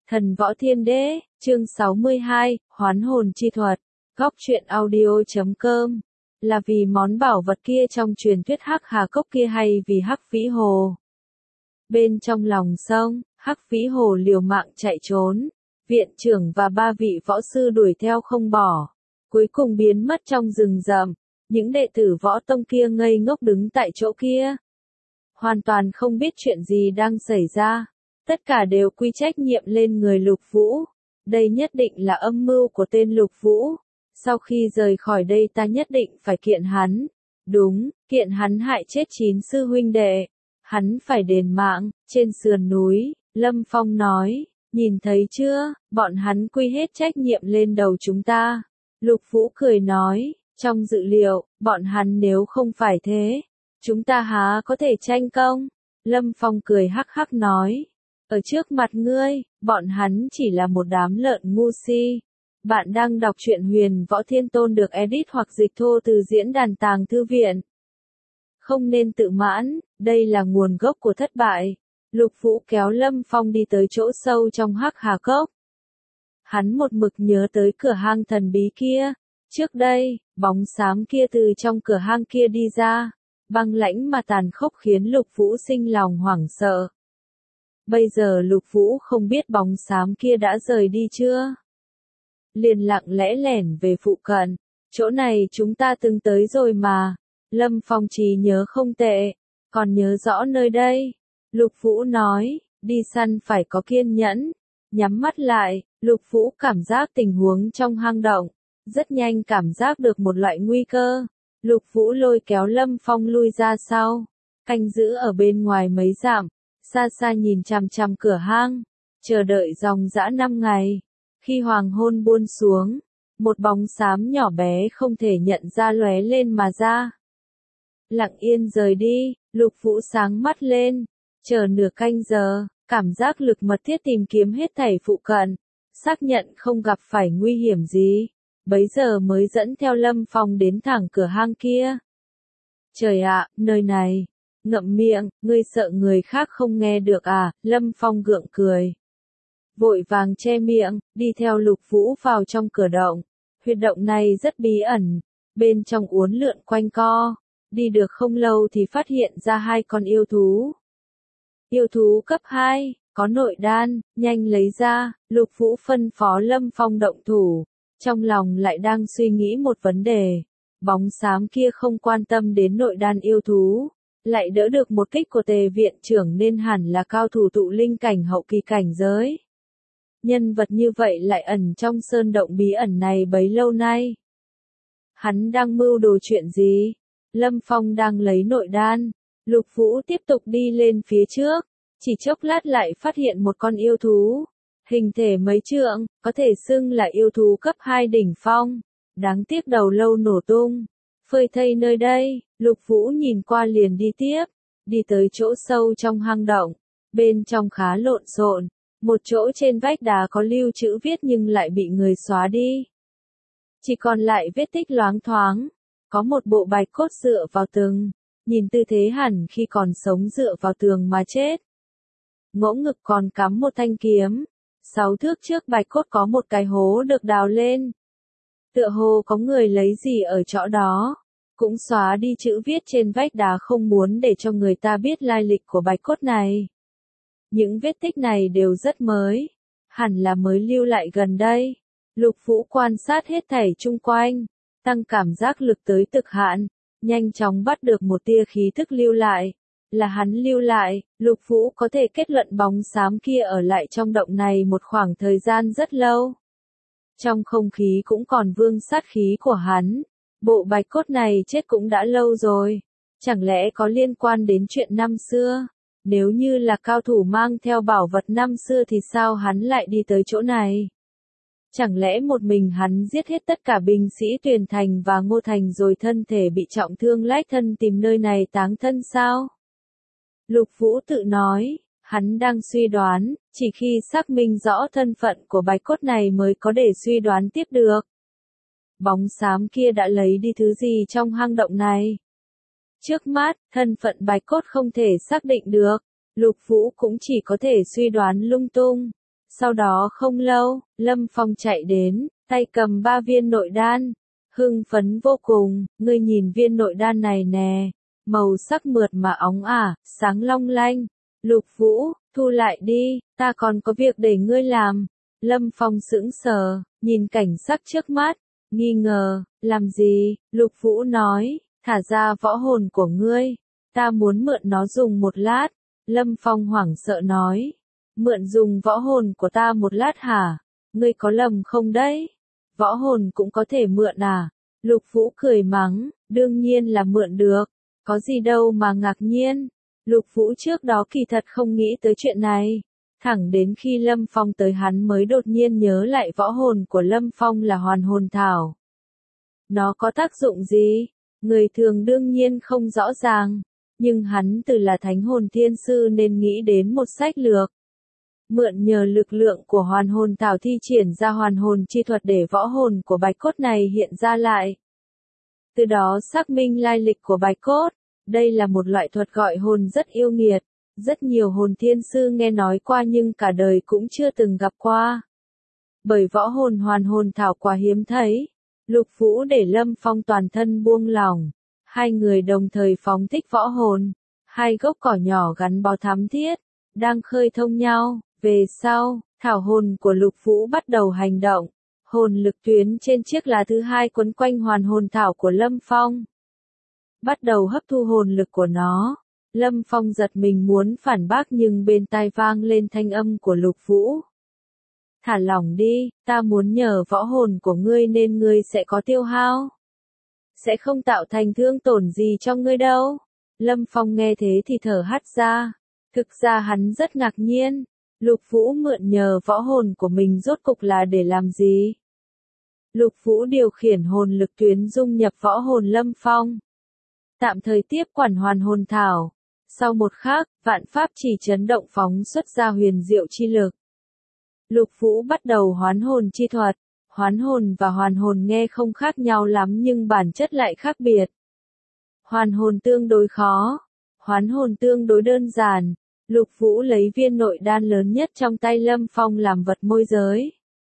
Thần Võ Thiên Đế, chương 62, Hoán hồn chi thuật, góc truyện audio.com. Là vì món bảo vật kia trong truyền thuyết Hắc Hà Cốc kia hay vì Hắc Vĩ Hồ? Bên trong lòng sông, Hắc Vĩ Hồ liều mạng chạy trốn. Viện trưởng và 3 vị võ sư đuổi theo không bỏ. Cuối cùng biến mất trong rừng rậm. Những đệ tử võ tông kia ngây ngốc đứng tại chỗ kia. Hoàn toàn không biết chuyện gì đang xảy ra. Tất cả đều quy trách nhiệm lên người Lục Vũ. Đây nhất định là âm mưu của tên Lục Vũ. Sau khi rời khỏi đây ta nhất định phải kiện hắn. Đúng, kiện hắn hại chết 9 sư huynh đệ. Hắn phải đền mạng. Trên sườn núi, Lâm Phong nói, nhìn thấy chưa, bọn hắn quy hết trách nhiệm lên đầu chúng ta. Lục Vũ cười nói, trong dự liệu, bọn hắn nếu không phải thế, chúng ta há có thể tranh công. Lâm Phong cười hắc hắc nói, ở trước mặt ngươi, bọn hắn chỉ là một đám lợn ngu si. Bạn đang đọc truyện Huyền Võ Thiên Tôn được edit hoặc dịch thô từ diễn đàn Tàng Thư Viện. Không nên tự mãn, đây là nguồn gốc của thất bại. Lục Vũ kéo Lâm Phong đi tới chỗ sâu trong Hắc Hà Cốc. Hắn một mực nhớ tới cửa hang thần bí kia. Trước đây, bóng xám kia từ trong cửa hang kia đi ra. Băng lãnh mà tàn khốc khiến Lục Vũ sinh lòng hoảng sợ. Bây giờ Lục Vũ không biết bóng xám kia đã rời đi chưa. Liền lặng lẽ lẻn về phụ cận. Chỗ này chúng ta từng tới rồi mà. Lâm Phong trí nhớ không tệ. Còn nhớ rõ nơi đây. Lục Vũ nói, đi săn phải có kiên nhẫn. Nhắm mắt lại, Lục Vũ cảm giác tình huống trong hang động. Rất nhanh cảm giác được một loại nguy cơ. Lục Vũ lôi kéo Lâm Phong lui ra sau. Canh giữ ở bên ngoài mấy dặm. Xa xa nhìn chằm chằm cửa hang. Chờ đợi dòng dã 5 ngày. Khi hoàng hôn buông xuống, một bóng xám nhỏ bé không thể nhận ra lóe lên mà ra. Lặng yên rời đi, Lục Vũ sáng mắt lên. Chờ nửa canh giờ, cảm giác lực mật thiết tìm kiếm hết thảy phụ cận. Xác nhận không gặp phải nguy hiểm gì. Bấy giờ mới dẫn theo Lâm Phong đến thẳng cửa hang kia. Trời ạ, nơi này. Ngậm miệng, ngươi sợ người khác không nghe được à, Lâm Phong gượng cười. Vội vàng che miệng, đi theo Lục Vũ vào trong cửa động. Huyệt động này rất bí ẩn. Bên trong uốn lượn quanh co. Đi được không lâu thì phát hiện ra 2 con yêu thú. Yêu thú cấp 2, có nội đan, nhanh lấy ra. Lục Vũ phân phó Lâm Phong động thủ. Trong lòng lại đang suy nghĩ một vấn đề. Bóng xám kia không quan tâm đến nội đan yêu thú. Lại đỡ được một kích của Tề viện trưởng nên hẳn là cao thủ tụ linh cảnh hậu kỳ cảnh giới. Nhân vật như vậy lại ẩn trong sơn động bí ẩn này bấy lâu nay. Hắn đang mưu đồ chuyện gì? Lâm Phong đang lấy nội đan. Lục Vũ tiếp tục đi lên phía trước. Chỉ chốc lát lại phát hiện một con yêu thú. Hình thể mấy trượng, có thể xưng là yêu thú cấp 2 đỉnh phong. Đáng tiếc đầu lâu nổ tung. Phơi thây nơi đây, Lục Vũ nhìn qua liền đi tiếp. Đi tới chỗ sâu trong hang động. Bên trong khá lộn xộn. Một chỗ trên vách đá có lưu chữ viết nhưng lại bị người xóa đi. Chỉ còn lại vết tích loáng thoáng. Có một bộ bạch cốt dựa vào tường. Nhìn tư thế hẳn khi còn sống dựa vào tường mà chết. Ngỗ ngực còn cắm một thanh kiếm. 6 thước trước bạch cốt có một cái hố được đào lên. Tựa hồ có người lấy gì ở chỗ đó. Cũng xóa đi chữ viết trên vách đá không muốn để cho người ta biết lai lịch của bạch cốt này. Những vết tích này đều rất mới. Hẳn là mới lưu lại gần đây. Lục Vũ quan sát hết thảy chung quanh. Tăng cảm giác lực tới cực hạn. Nhanh chóng bắt được một tia khí thức lưu lại. Là hắn lưu lại, Lục Vũ có thể kết luận bóng xám kia ở lại trong động này một khoảng thời gian rất lâu. Trong không khí cũng còn vương sát khí của hắn. Bộ bạch cốt này chết cũng đã lâu rồi. Chẳng lẽ có liên quan đến chuyện năm xưa? Nếu như là cao thủ mang theo bảo vật năm xưa thì sao hắn lại đi tới chỗ này? Chẳng lẽ một mình hắn giết hết tất cả binh sĩ Tuyền Thành và Ngô Thành rồi thân thể bị trọng thương lách thân tìm nơi này táng thân sao? Lục Vũ tự nói, hắn đang suy đoán, chỉ khi xác minh rõ thân phận của bạch cốt này mới có để suy đoán tiếp được. Bóng xám kia đã lấy đi thứ gì trong hang động này? Trước mắt, thân phận bạch cốt không thể xác định được. Lục Vũ cũng chỉ có thể suy đoán lung tung. Sau đó không lâu, Lâm Phong chạy đến, tay cầm 3 viên nội đan, hưng phấn vô cùng, ngươi nhìn viên nội đan này nè, màu sắc mượt mà óng ả, sáng long lanh. Lục Vũ, thu lại đi, ta còn có việc để ngươi làm. Lâm Phong sững sờ, nhìn cảnh sắc trước mắt, nghi ngờ, làm gì? Lục Vũ nói, thả ra võ hồn của ngươi, ta muốn mượn nó dùng một lát. Lâm Phong hoảng sợ nói, mượn dùng võ hồn của ta một lát hả? Ngươi có lầm không đấy? Võ hồn cũng có thể mượn à? Lục Vũ cười mắng, đương nhiên là mượn được, có gì đâu mà ngạc nhiên. Lục Vũ trước đó kỳ thật không nghĩ tới chuyện này, thẳng đến khi Lâm Phong tới hắn mới đột nhiên nhớ lại võ hồn của Lâm Phong là hoàn hồn thảo. Nó có tác dụng gì? Người thường đương nhiên không rõ ràng, nhưng hắn từ là thánh hồn thiên sư nên nghĩ đến một sách lược. Mượn nhờ lực lượng của hoàn hồn thảo thi triển ra hoàn hồn chi thuật để võ hồn của bạch cốt này hiện ra lại. Từ đó xác minh lai lịch của bạch cốt. Đây là một loại thuật gọi hồn rất yêu nghiệt, rất nhiều hồn thiên sư nghe nói qua nhưng cả đời cũng chưa từng gặp qua. Bởi võ hồn hoàn hồn thảo quá hiếm thấy, Lục Vũ để Lâm Phong toàn thân buông lỏng, hai người đồng thời phóng thích võ hồn, hai gốc cỏ nhỏ gắn bó thắm thiết, đang khơi thông nhau. Về sau, thảo hồn của Lục Vũ bắt đầu hành động, hồn lực tuyến trên chiếc lá thứ hai quấn quanh hoàn hồn thảo của Lâm Phong. Bắt đầu hấp thu hồn lực của nó. Lâm Phong giật mình muốn phản bác nhưng bên tai vang lên thanh âm của Lục Vũ. Thả lỏng đi, ta muốn nhờ võ hồn của ngươi nên ngươi sẽ có tiêu hao. Sẽ không tạo thành thương tổn gì cho ngươi đâu. Lâm Phong nghe thế thì thở hắt ra. Thực ra hắn rất ngạc nhiên. Lục Vũ mượn nhờ võ hồn của mình rốt cục là để làm gì? Lục Vũ điều khiển hồn lực tuyến dung nhập võ hồn Lâm Phong. Tạm thời tiếp quản hoàn hồn thảo. Sau một khắc, vạn pháp chỉ chấn động phóng xuất ra huyền diệu chi lực. Lục Vũ bắt đầu hoán hồn chi thuật. Hoán hồn và hoàn hồn nghe không khác nhau lắm nhưng bản chất lại khác biệt. Hoàn hồn tương đối khó. Hoán hồn tương đối đơn giản. Lục Vũ lấy viên nội đan lớn nhất trong tay Lâm Phong làm vật môi giới.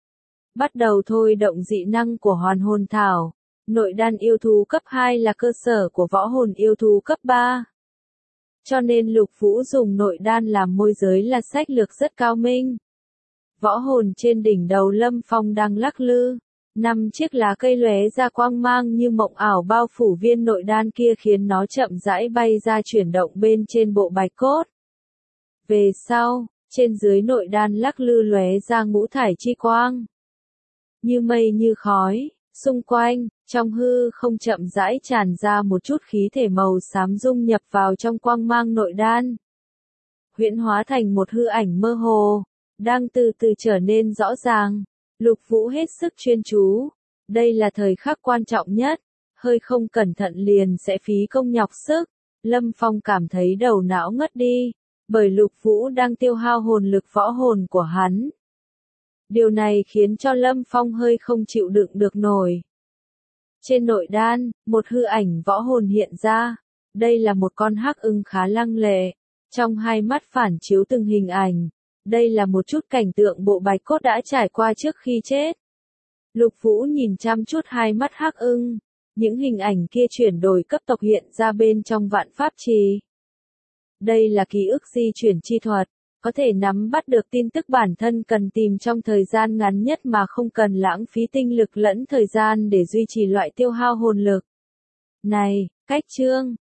Bắt đầu thôi động dị năng của hoàn hồn thảo. Nội đan yêu thú cấp 2 là cơ sở của võ hồn yêu thú cấp 3. Cho nên Lục Vũ dùng nội đan làm môi giới là sách lược rất cao minh. Võ hồn trên đỉnh đầu Lâm Phong đang lắc lư. 5 chiếc lá cây lóe ra quang mang như mộng ảo bao phủ viên nội đan kia khiến nó chậm rãi bay ra chuyển động bên trên bộ bạch cốt. Về sau, trên dưới nội đan lắc lư lóe ra ngũ thải chi quang. Như mây như khói, xung quanh, trong hư không chậm rãi tràn ra một chút khí thể màu xám dung nhập vào trong quang mang nội đan. Huyễn hóa thành một hư ảnh mơ hồ, đang từ từ trở nên rõ ràng. Lục Vũ hết sức chuyên chú. Đây là thời khắc quan trọng nhất, hơi không cẩn thận liền sẽ phí công nhọc sức. Lâm Phong cảm thấy đầu não ngất đi, bởi Lục Vũ đang tiêu hao hồn lực võ hồn của hắn. Điều này khiến cho Lâm Phong hơi không chịu đựng được nổi. Trên nội đan, một hư ảnh võ hồn hiện ra. Đây là một con hắc ưng khá lăng lệ. Trong hai mắt phản chiếu từng hình ảnh. Đây là một chút cảnh tượng bộ bạch cốt đã trải qua trước khi chết. Lục Vũ nhìn chăm chút hai mắt hắc ưng. Những hình ảnh kia chuyển đổi cấp tốc hiện ra bên trong vạn pháp trì. Đây là ký ức di chuyển chi thuật. Có thể nắm bắt được tin tức bản thân cần tìm trong thời gian ngắn nhất mà không cần lãng phí tinh lực lẫn thời gian để duy trì loại tiêu hao hồn lực. Này, cách chương.